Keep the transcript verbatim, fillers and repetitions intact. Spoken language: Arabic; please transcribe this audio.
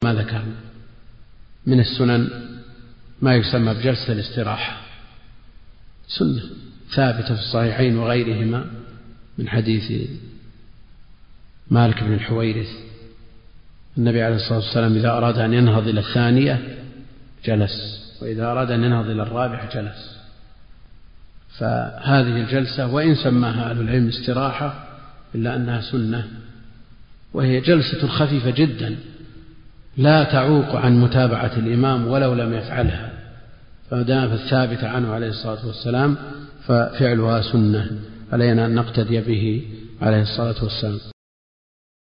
ما ذكر من السنن ما يسمى بجلسة الاستراحة، سنة ثابتة في الصحيحين وغيرهما من حديث مالك بن الحويرث النبي عليه الصلاة والسلام إذا أراد أن ينهض إلى الثانية جلس، وإذا أراد أن ينهض إلى الرابعة جلس. فهذه الجلسة وإن سماها أهل العلم استراحة إلا أنها سنة، وهي جلسة خفيفة جدا لا تعوق عن متابعة الإمام ولو لم يفعلها، فدام الثابت عنه عليه الصلاة والسلام ففعلها سنة، علينا أن نقتدي به عليه الصلاة والسلام.